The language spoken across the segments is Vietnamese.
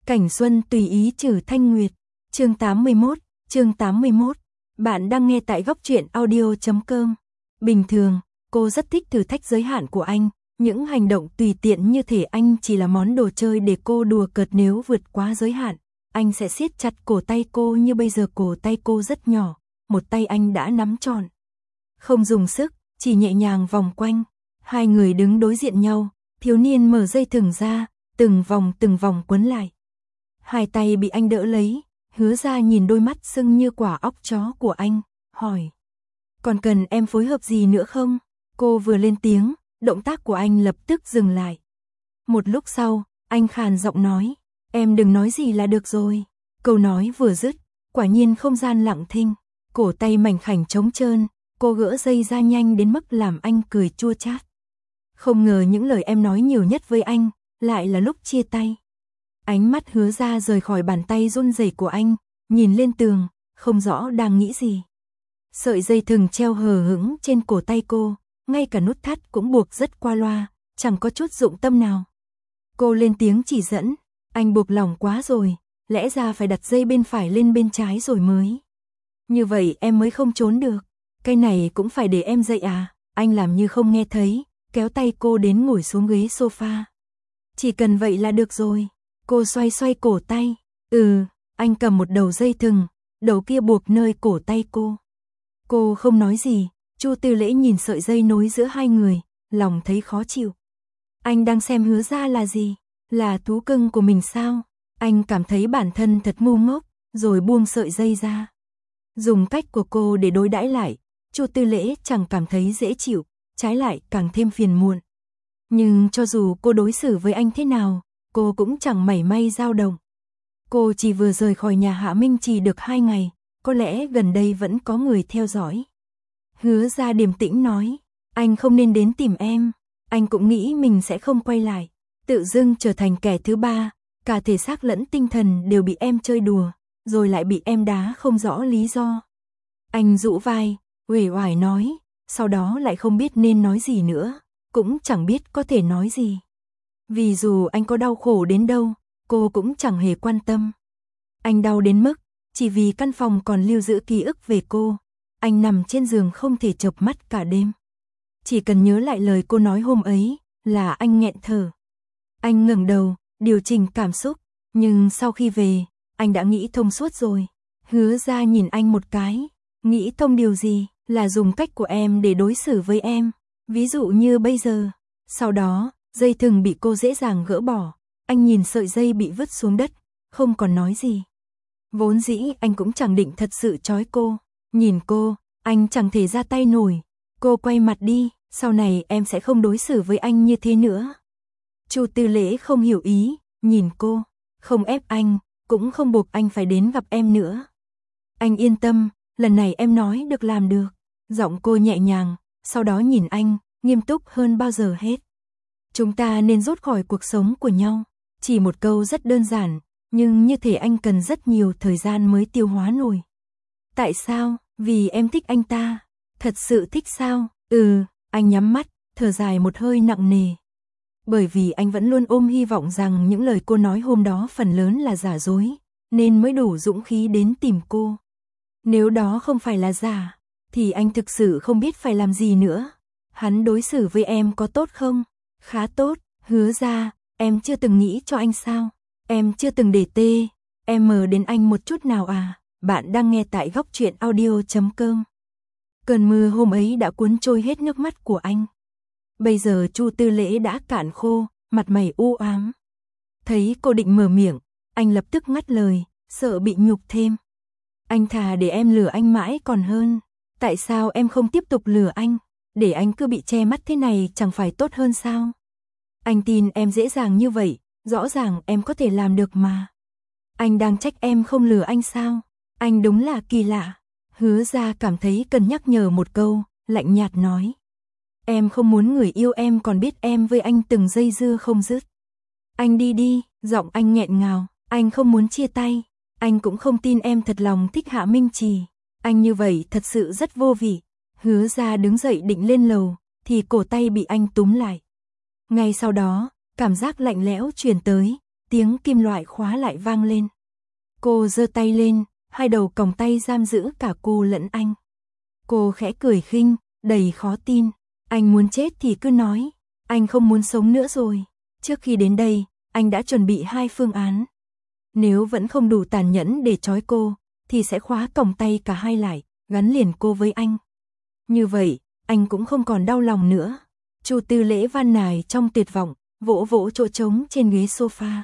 Cảnh xuân tùy ý trừ thanh nguyệt. Chương 81. Bạn đang nghe tại góc truyện audio.com. Bình thường, cô rất thích thử thách giới hạn của anh. Những hành động tùy tiện như thể anh chỉ là món đồ chơi để cô đùa cợt, nếu vượt quá giới hạn, anh sẽ siết chặt cổ tay cô. Như bây giờ cổ tay cô rất nhỏ, một tay anh đã nắm trọn. Không dùng sức, chỉ nhẹ nhàng vòng quanh. Hai người đứng đối diện nhau, thiếu niên mở dây thừng ra, từng vòng quấn lại. Hai tay bị anh đỡ lấy, Hứa Ra nhìn đôi mắt sưng như quả óc chó của anh, hỏi. Còn cần em phối hợp gì nữa không? Cô vừa lên tiếng, động tác của anh lập tức dừng lại. Một lúc sau, anh khàn giọng nói, em đừng nói gì là được rồi. Câu nói vừa dứt, quả nhiên không gian lặng thinh, cổ tay mảnh khảnh trống trơn, cô gỡ dây ra nhanh đến mức làm anh cười chua chát. Không ngờ những lời em nói nhiều nhất với anh, lại là lúc chia tay. Ánh mắt Hứa Ra rời khỏi bàn tay run rẩy của anh, nhìn lên tường, không rõ đang nghĩ gì. Sợi dây thừng treo hờ hững trên cổ tay cô, ngay cả nút thắt cũng buộc rất qua loa, chẳng có chút dụng tâm nào. Cô lên tiếng chỉ dẫn, anh buộc lỏng quá rồi, lẽ ra phải đặt dây bên phải lên bên trái rồi mới. Như vậy em mới không trốn được, cái này cũng phải để em dạy à? Anh làm như không nghe thấy, kéo tay cô đến ngồi xuống ghế sofa. Chỉ cần vậy là được rồi. Cô xoay cổ tay. Anh cầm một đầu dây thừng, đầu kia buộc nơi cổ tay cô. Cô không nói gì, Chu Tư Lễ nhìn sợi dây nối giữa hai người, lòng thấy khó chịu. Anh đang xem Hứa Ra là gì? Là thú cưng của mình sao? Anh cảm thấy bản thân thật ngu ngốc, rồi buông sợi dây ra. Dùng cách của cô để đối đãi lại, Chu Tư Lễ chẳng cảm thấy dễ chịu, trái lại càng thêm phiền muộn. Nhưng cho dù cô đối xử với anh thế nào, cô cũng chẳng mảy may dao động. Cô chỉ vừa rời khỏi nhà Hạ Minh chỉ được 2 ngày, có lẽ gần đây vẫn có người theo dõi. Hứa Ra điềm tĩnh nói, anh không nên đến tìm em, anh cũng nghĩ mình sẽ không quay lại, tự dưng trở thành kẻ thứ ba, cả thể xác lẫn tinh thần đều bị em chơi đùa, rồi lại bị em đá không rõ lý do. Anh rũ vai, uể oải nói, sau đó lại không biết nên nói gì nữa, cũng chẳng biết có thể nói gì. Vì dù anh có đau khổ đến đâu, cô cũng chẳng hề quan tâm. Anh đau đến mức, chỉ vì căn phòng còn lưu giữ ký ức về cô, anh nằm trên giường không thể chợp mắt cả đêm. Chỉ cần nhớ lại lời cô nói hôm ấy, là anh nghẹn thở. Anh ngẩng đầu, điều chỉnh cảm xúc, nhưng sau khi về, anh đã nghĩ thông suốt rồi. Hứa Ra nhìn anh một cái, nghĩ thông điều gì? Là dùng cách của em để đối xử với em, ví dụ như bây giờ. Sau đó, dây thừng bị cô dễ dàng gỡ bỏ, anh nhìn sợi dây bị vứt xuống đất, không còn nói gì. Vốn dĩ anh cũng chẳng định thật sự trói cô, nhìn cô, anh chẳng thể ra tay nổi. Cô quay mặt đi, sau này em sẽ không đối xử với anh như thế nữa. Chu Tư Lễ không hiểu ý, nhìn cô, không ép anh, cũng không buộc anh phải đến gặp em nữa. Anh yên tâm, lần này em nói được làm được. Giọng cô nhẹ nhàng, sau đó nhìn anh, nghiêm túc hơn bao giờ hết. Chúng ta nên rút khỏi cuộc sống của nhau. Chỉ một câu rất đơn giản, nhưng như thể anh cần rất nhiều thời gian mới tiêu hóa nổi. Tại sao? Vì em thích anh ta. Thật sự thích sao? Anh nhắm mắt, thở dài một hơi nặng nề. Bởi vì anh vẫn luôn ôm hy vọng rằng những lời cô nói hôm đó phần lớn là giả dối, nên mới đủ dũng khí đến tìm cô. Nếu đó không phải là giả, thì anh thực sự không biết phải làm gì nữa. Hắn đối xử với em có tốt không? Khá tốt. Hứa Ra, em chưa từng nghĩ cho anh sao? Em chưa từng để em đến anh một chút nào à? Bạn đang nghe tại góc truyện audio.com. Cơn mưa hôm ấy đã cuốn trôi hết nước mắt của anh. Bây giờ Chu Tư Lễ đã cạn khô, mặt mày u ám. Thấy cô định mở miệng, anh lập tức ngắt lời, sợ bị nhục thêm. Anh thà để em lừa anh mãi còn hơn. Tại sao em không tiếp tục lừa anh? Để anh cứ bị che mắt thế này chẳng phải tốt hơn sao? Anh tin em dễ dàng như vậy, rõ ràng em có thể làm được mà. Anh đang trách em không lừa anh sao? Anh đúng là kỳ lạ. Hứa Ra cảm thấy cần nhắc nhở một câu, lạnh nhạt nói. Em không muốn người yêu em còn biết em với anh từng dây dưa không dứt. Anh đi đi, giọng anh nghẹn ngào, anh không muốn chia tay. Anh cũng không tin em thật lòng thích Hạ Minh Trì. Anh như vậy thật sự rất vô vị. Hứa Ra đứng dậy định lên lầu, thì cổ tay bị anh túm lại. Ngay sau đó, cảm giác lạnh lẽo truyền tới, tiếng kim loại khóa lại vang lên. Cô giơ tay lên, hai đầu còng tay giam giữ cả cô lẫn anh. Cô khẽ cười khinh, đầy khó tin. Anh muốn chết thì cứ nói, anh không muốn sống nữa rồi. Trước khi đến đây, anh đã chuẩn bị 2 phương án. Nếu vẫn không đủ tàn nhẫn để trói cô, thì sẽ khóa còng tay cả hai lại, gắn liền cô với anh. Như vậy, anh cũng không còn đau lòng nữa. Chu Tư Lễ van nài trong tuyệt vọng, vỗ vỗ chỗ trống trên ghế sofa.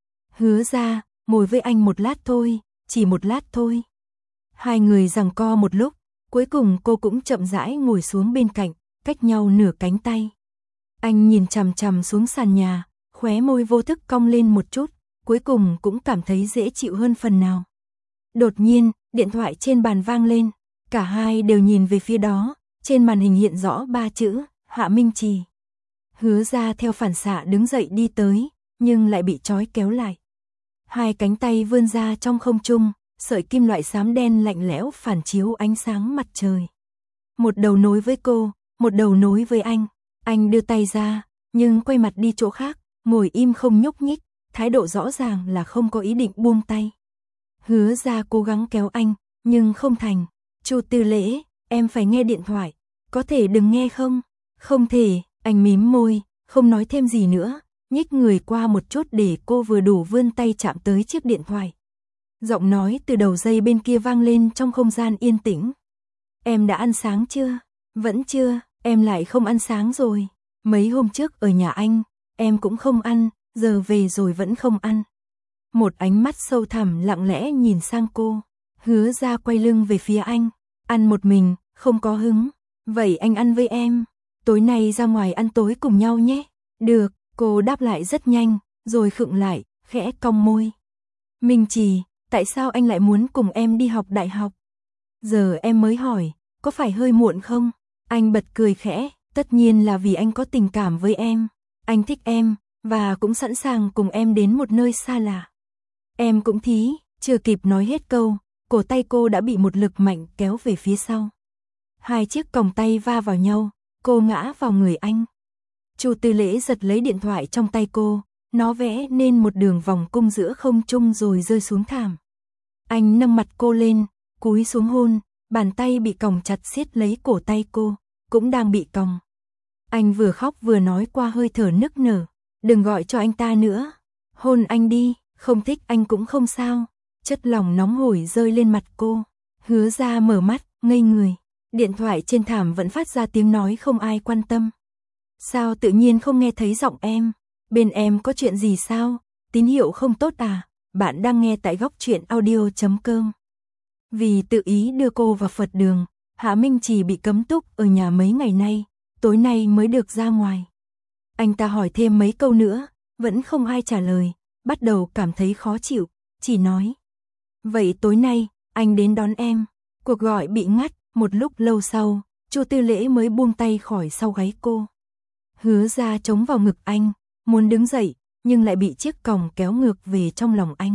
Hứa ra, ngồi với anh một lát thôi, chỉ một lát thôi. Hai người giằng co một lúc, cuối cùng cô cũng chậm rãi ngồi xuống bên cạnh, cách nhau nửa cánh tay. Anh nhìn chằm chằm xuống sàn nhà, khóe môi vô thức cong lên một chút, cuối cùng cũng cảm thấy dễ chịu hơn phần nào. Đột nhiên, điện thoại trên bàn vang lên, cả hai đều nhìn về phía đó, trên màn hình hiện rõ 3 chữ, Hạ Minh Trì. Hứa ra theo phản xạ đứng dậy đi tới, nhưng lại bị trói kéo lại. Hai cánh tay vươn ra trong không trung, sợi kim loại xám đen lạnh lẽo phản chiếu ánh sáng mặt trời. Một đầu nối với cô, một đầu nối với anh. Anh đưa tay ra, nhưng quay mặt đi chỗ khác, ngồi im không nhúc nhích, thái độ rõ ràng là không có ý định buông tay. Hứa ra cố gắng kéo anh, nhưng không thành. Chu Tư Lễ, em phải nghe điện thoại, có thể đừng nghe không? Không thể, anh mím môi, không nói thêm gì nữa, nhích người qua một chút để cô vừa đủ vươn tay chạm tới chiếc điện thoại. Giọng nói từ đầu dây bên kia vang lên trong không gian yên tĩnh. Em đã ăn sáng chưa? Vẫn chưa, em lại không ăn sáng rồi. Mấy hôm trước ở nhà anh, em cũng không ăn, giờ về rồi vẫn không ăn. Một ánh mắt sâu thẳm lặng lẽ nhìn sang cô. Hứa ra quay lưng về phía anh. Ăn một mình, không có hứng. Vậy anh ăn với em. Tối nay ra ngoài ăn tối cùng nhau nhé. Được, cô đáp lại rất nhanh, rồi khựng lại, khẽ cong môi. Minh Trì, tại sao anh lại muốn cùng em đi học đại học? Giờ em mới hỏi, có phải hơi muộn không? Anh bật cười khẽ, tất nhiên là vì anh có tình cảm với em. Anh thích em, và cũng sẵn sàng cùng em đến một nơi xa lạ. Em cũng thí, chưa kịp nói hết câu, cổ tay cô đã bị một lực mạnh kéo về phía sau. Hai chiếc còng tay va vào nhau, cô ngã vào người anh. Chu Tư Lễ giật lấy điện thoại trong tay cô, nó vẽ nên một đường vòng cung giữa không trung rồi rơi xuống thảm. Anh nâng mặt cô lên, cúi xuống hôn, bàn tay bị còng chặt siết lấy cổ tay cô, cũng đang bị còng. Anh vừa khóc vừa nói qua hơi thở nức nở, đừng gọi cho anh ta nữa, hôn anh đi, không thích anh cũng không sao. Chất lỏng nóng hổi rơi lên mặt cô, Hứa ra mở mắt, ngây người. Điện thoại trên thảm vẫn phát ra tiếng nói không ai quan tâm. Sao tự nhiên không nghe thấy giọng em? Bên em có chuyện gì sao? Tín hiệu không tốt à? Bạn đang nghe tại Góc Truyện Audio.com. Vì tự ý đưa cô vào Phật đường, Hạ Minh Trì bị cấm túc ở nhà mấy ngày nay, tối nay mới được ra ngoài. Anh ta hỏi thêm mấy câu nữa, vẫn không ai trả lời, bắt đầu cảm thấy khó chịu, chỉ nói. Vậy tối nay, anh đến đón em. Cuộc gọi bị ngắt, một lúc lâu sau, Chu Tư Lễ mới buông tay khỏi sau gáy cô. Hứa ra chống vào ngực anh, muốn đứng dậy, nhưng lại bị chiếc còng kéo ngược về trong lòng anh.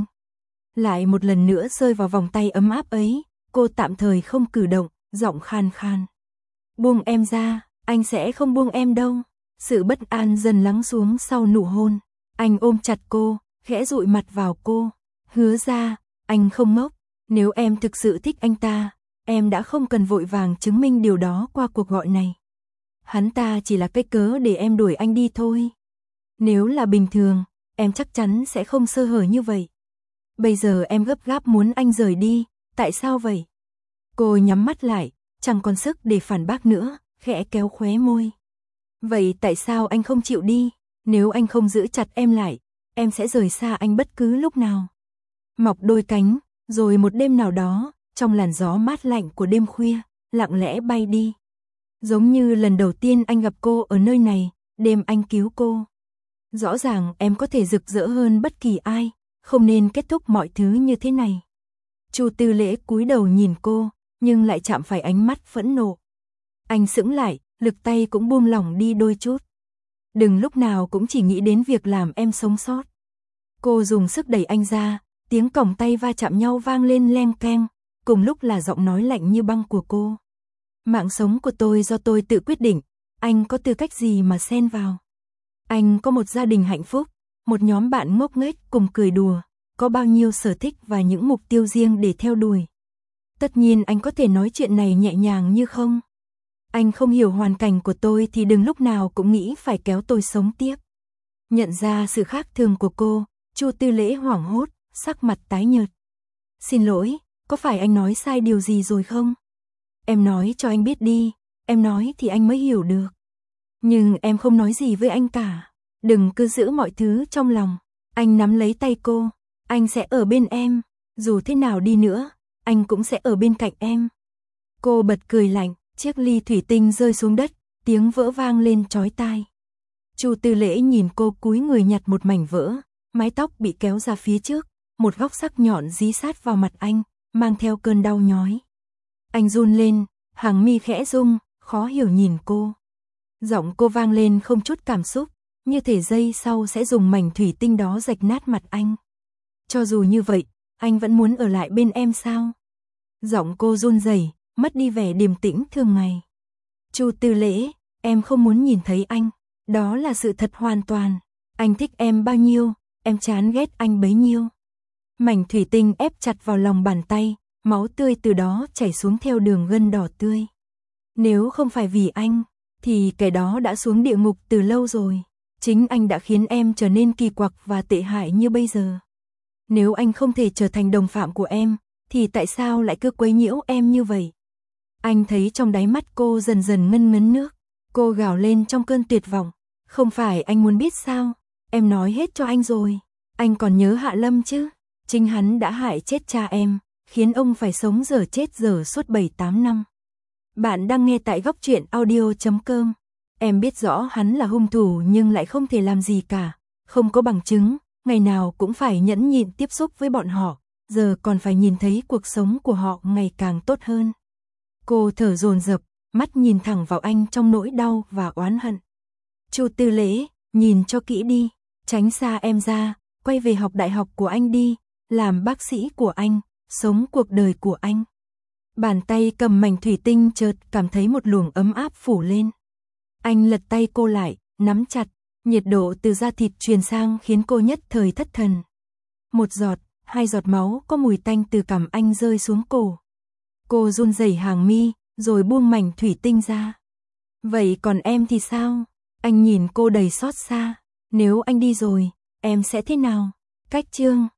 Lại một lần nữa rơi vào vòng tay ấm áp ấy, cô tạm thời không cử động, giọng khan khan. Buông em ra, anh sẽ không buông em đâu. Sự bất an dần lắng xuống sau nụ hôn. Anh ôm chặt cô, khẽ dụi mặt vào cô. Hứa ra, anh không ngốc, nếu em thực sự thích anh ta, em đã không cần vội vàng chứng minh điều đó qua cuộc gọi này. Hắn ta chỉ là cái cớ để em đuổi anh đi thôi. Nếu là bình thường, em chắc chắn sẽ không sơ hở như vậy. Bây giờ em gấp gáp muốn anh rời đi, tại sao vậy? Cô nhắm mắt lại, chẳng còn sức để phản bác nữa, khẽ kéo khóe môi. Vậy tại sao anh không chịu đi? Nếu anh không giữ chặt em lại, em sẽ rời xa anh bất cứ lúc nào. Mọc đôi cánh, rồi một đêm nào đó, trong làn gió mát lạnh của đêm khuya, lặng lẽ bay đi. Giống như lần đầu tiên anh gặp cô ở nơi này, đêm anh cứu cô. Rõ ràng em có thể rực rỡ hơn bất kỳ ai, không nên kết thúc mọi thứ như thế này. Chu Tư Lễ cúi đầu nhìn cô, nhưng lại chạm phải ánh mắt phẫn nộ. Anh sững lại, lực tay cũng buông lỏng đi đôi chút. Đừng lúc nào cũng chỉ nghĩ đến việc làm em sống sót. Cô dùng sức đẩy anh ra, tiếng còng tay va chạm nhau vang lên leng keng, cùng lúc là giọng nói lạnh như băng của cô. Mạng sống của tôi do tôi tự quyết định, anh có tư cách gì mà xen vào? Anh có một gia đình hạnh phúc, một nhóm bạn ngốc nghếch cùng cười đùa, có bao nhiêu sở thích và những mục tiêu riêng để theo đuổi. Tất nhiên anh có thể nói chuyện này nhẹ nhàng như không. Anh không hiểu hoàn cảnh của tôi thì đừng lúc nào cũng nghĩ phải kéo tôi sống tiếp. Nhận ra sự khác thường của cô, Chu Tư Lễ hoảng hốt, sắc mặt tái nhợt. Xin lỗi, có phải anh nói sai điều gì rồi không? Em nói cho anh biết đi, em nói thì anh mới hiểu được. Nhưng em không nói gì với anh cả. Đừng cứ giữ mọi thứ trong lòng. Anh nắm lấy tay cô. Anh sẽ ở bên em. Dù thế nào đi nữa, anh cũng sẽ ở bên cạnh em. Cô bật cười lạnh, chiếc ly thủy tinh rơi xuống đất, tiếng vỡ vang lên chói tai. Chu Tư Lễ nhìn cô cúi người nhặt một mảnh vỡ, mái tóc bị kéo ra phía trước, một góc sắc nhọn dí sát vào mặt anh, mang theo cơn đau nhói. Anh run lên, hàng mi khẽ rung, khó hiểu nhìn cô. Giọng cô vang lên không chút cảm xúc, như thể giây sau sẽ dùng mảnh thủy tinh đó rạch nát mặt anh. Cho dù như vậy, anh vẫn muốn ở lại bên em sao? Giọng cô run rẩy, mất đi vẻ điềm tĩnh thường ngày. Chu Tư Lễ, em không muốn nhìn thấy anh, đó là sự thật hoàn toàn. Anh thích em bao nhiêu, em chán ghét anh bấy nhiêu. Mảnh thủy tinh ép chặt vào lòng bàn tay, máu tươi từ đó chảy xuống theo đường gân đỏ tươi. Nếu không phải vì anh, thì kẻ đó đã xuống địa ngục từ lâu rồi. Chính anh đã khiến em trở nên kỳ quặc và tệ hại như bây giờ. Nếu anh không thể trở thành đồng phạm của em, thì tại sao lại cứ quấy nhiễu em như vậy? Anh thấy trong đáy mắt cô dần dần ngân ngấn nước. Cô gào lên trong cơn tuyệt vọng. Không phải anh muốn biết sao? Em nói hết cho anh rồi. Anh còn nhớ Hạ Lâm chứ? Chính hắn đã hại chết cha em, khiến ông phải sống dở chết dở suốt 7-8 năm. Bạn đang nghe tại Góc Truyện Audio.com. Em biết rõ hắn là hung thủ nhưng lại không thể làm gì cả. Không có bằng chứng, ngày nào cũng phải nhẫn nhịn tiếp xúc với bọn họ. Giờ còn phải nhìn thấy cuộc sống của họ ngày càng tốt hơn. Cô thở dồn dập, mắt nhìn thẳng vào anh trong nỗi đau và oán hận. Chu Tư Lễ, nhìn cho kỹ đi, tránh xa em ra, quay về học đại học của anh đi, làm bác sĩ của anh, sống cuộc đời của anh. Bàn tay cầm mảnh thủy tinh chợt cảm thấy một luồng ấm áp phủ lên. Anh lật tay cô lại, nắm chặt, nhiệt độ từ da thịt truyền sang khiến cô nhất thời thất thần. Một giọt, 2 giọt máu có mùi tanh từ cằm anh rơi xuống cổ. Cô run rẩy hàng mi, rồi buông mảnh thủy tinh ra. Vậy còn em thì sao? Anh nhìn cô đầy xót xa. Nếu anh đi rồi, em sẽ thế nào? Cách chương